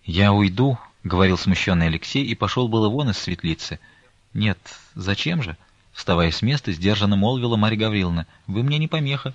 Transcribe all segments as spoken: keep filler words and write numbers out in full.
«Я уйду», — говорил смущенный Алексей, и пошел было вон из светлицы. «Нет, зачем же?» — вставая с места, сдержанно молвила Марья Гавриловна. «Вы мне не помеха».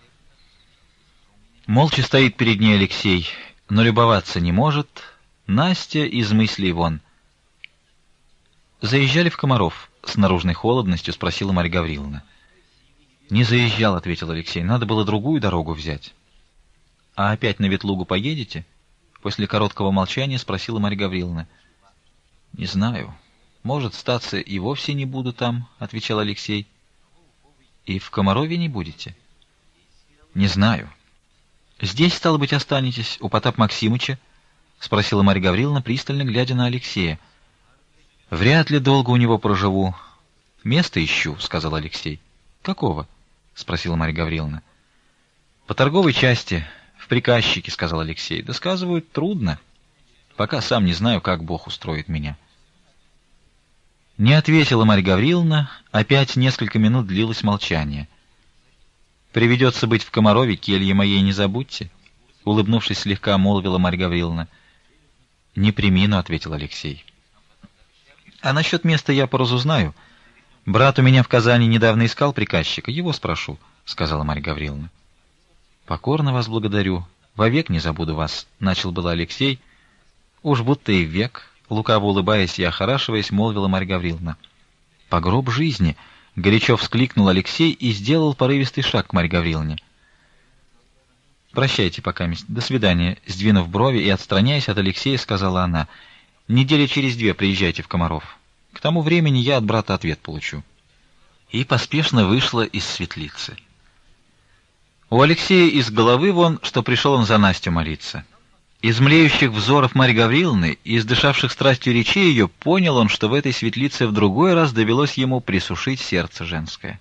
Молча стоит перед ней Алексей, но любоваться не может. Настя из мыслей вон. «Заезжали в Комаров?» — с наружной холодностью спросила Марья Гавриловна. «Не заезжал», — ответил Алексей. «Надо было другую дорогу взять». «А опять на Ветлугу поедете?» После короткого молчания спросила Марья Гавриловна. «Не знаю. Может, статься и вовсе не буду там», — отвечал Алексей. «И в Комарове не будете?» «Не знаю». «Здесь, стало быть, останетесь, у Потапа Максимыча?» — спросила Марья Гавриловна, пристально глядя на Алексея. «Вряд ли долго у него проживу. Место ищу», — сказал Алексей. «Какого?» — спросила Марья Гавриловна. «По торговой части, в приказчике», — сказал Алексей. «Да, сказывают, трудно. Пока сам не знаю, как Бог устроит меня». Не ответила Марья Гавриловна, опять несколько минут длилось молчание. «Приведется быть в Комарове, кельи моей не забудьте», — улыбнувшись слегка, молвила Марья Гавриловна. «Не премину», — ответил Алексей. «А насчет места я поразузнаю. Брат у меня в Казани недавно искал приказчика, его спрошу», — сказала Марья Гавриловна. «Покорно вас благодарю. Вовек не забуду вас», — начал было Алексей. «Уж будто и век», — лукаво улыбаясь и охорашиваясь, молвила Марья Гавриловна. «По гроб жизни», — горячо вскликнул Алексей и сделал порывистый шаг к Марье Гавриловне. «Прощайте пока, мисс. До свидания», — сдвинув брови и отстраняясь от Алексея, сказала она. «Недели через две приезжайте в Комаров. К тому времени я от брата ответ получу». И поспешно вышла из светлицы. У Алексея из головы вон, что пришел он за Настю молиться. Из млеющих взоров Марьи Гавриловны и из дышавших страстью речей ее понял он, что в этой светлице в другой раз довелось ему присушить сердце женское.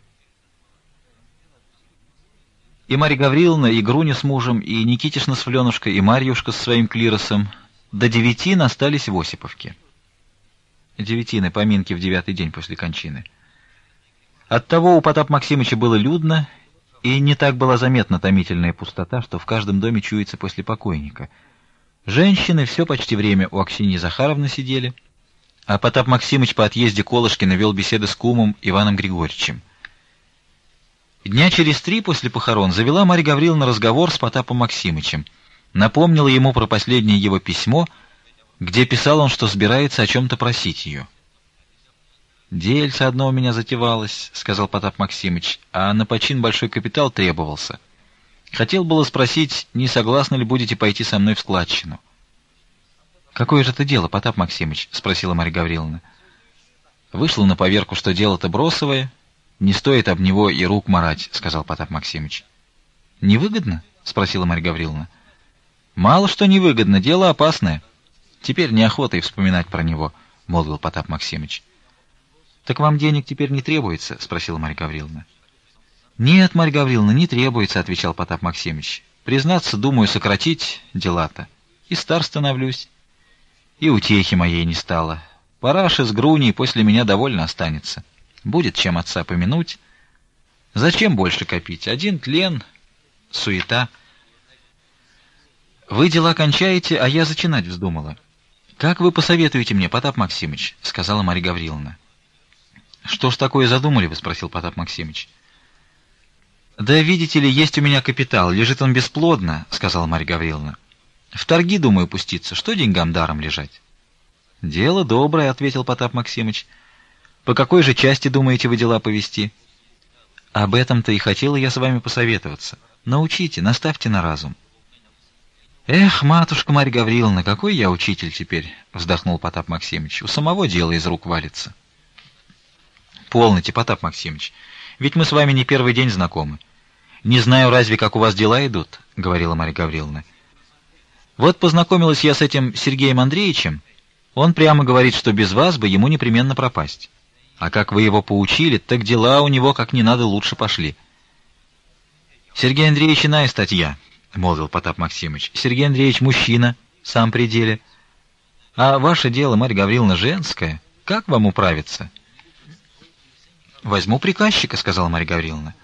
И Марья Гавриловна, и Груня с мужем, и Никитишна с Фленушкой, и Марьюшка со своим клиросом до девятин остались в Осиповке. Девятины, поминки в девятый день после кончины. Оттого у Потапа Максимыча было людно, и не так была заметна томительная пустота, что в каждом доме чуется после покойника. Женщины все почти время у Аксиньи Захаровны сидели, а Потап Максимыч по отъезде Колышкина вел беседы с кумом Иваном Григорьевичем. Дня через три после похорон завела Марья Гавриловна разговор с Потапом Максимычем, напомнила ему про последнее его письмо, где писал он, что собирается о чем-то просить ее. «Дельце одно у меня затевалось», — сказал Потап Максимыч, — «а на почин большой капитал требовался. Хотел было спросить, не согласны ли будете пойти со мной в складчину». «Какое же это дело, Потап Максимыч?» — спросила Марья Гавриловна. «Вышло на поверку, что дело-то бросовое, не стоит об него и рук марать», — сказал Потап Максимыч. «Невыгодно?» — спросила Марья Гавриловна. «Мало что невыгодно, дело опасное. Теперь неохота и вспоминать про него», — молвил Потап Максимыч. «Так вам денег теперь не требуется?» — спросила Марья Гавриловна. «Нет, Марья Гавриловна, не требуется», — отвечал Потап Максимыч. «Признаться, думаю, сократить дела-то. И стар становлюсь. И утехи моей не стало. Параша с Груней после меня довольно останется. Будет чем отца помянуть. Зачем больше копить? Один тлен, суета. Вы дела кончаете, а я зачинать вздумала. Как вы посоветуете мне, Потап Максимыч?» — сказала Марья Гавриловна. «Что ж такое задумали вы?» — спросил Потап Максимыч. «Да, видите ли, есть у меня капитал, лежит он бесплодно», — сказала Марья Гавриловна. «В торги, думаю, пуститься. Что деньгам даром лежать?» «Дело доброе», — ответил Потап Максимыч. «По какой же части думаете вы дела повести?» «Об этом-то и хотела я с вами посоветоваться. Научите, наставьте на разум». «Эх, матушка Марья Гавриловна, какой я учитель теперь», — вздохнул Потап Максимыч. «У самого дело из рук валится». «Полноте, Потап Максимыч, ведь мы с вами не первый день знакомы. Не знаю, разве как у вас дела идут», — говорила Марья Гавриловна. «Вот познакомилась я с этим Сергеем Андреевичем. Он прямо говорит, что без вас бы ему непременно пропасть. А как вы его поучили, так дела у него как не надо лучше пошли». «Сергей Андреевич иная статья», — молвил Потап Максимыч. «Сергей Андреевич мужчина, сам при деле. А ваше дело, Марья Гавриловна, женское. Как вам управиться?» «Возьму приказчика», — сказала Марья Гавриловна.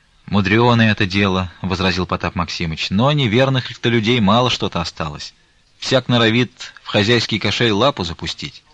«Мудреное это дело», — возразил Потап Максимыч, — «но неверных-то людей мало что-то осталось. всяк норовит в хозяйский кошель лапу запустить.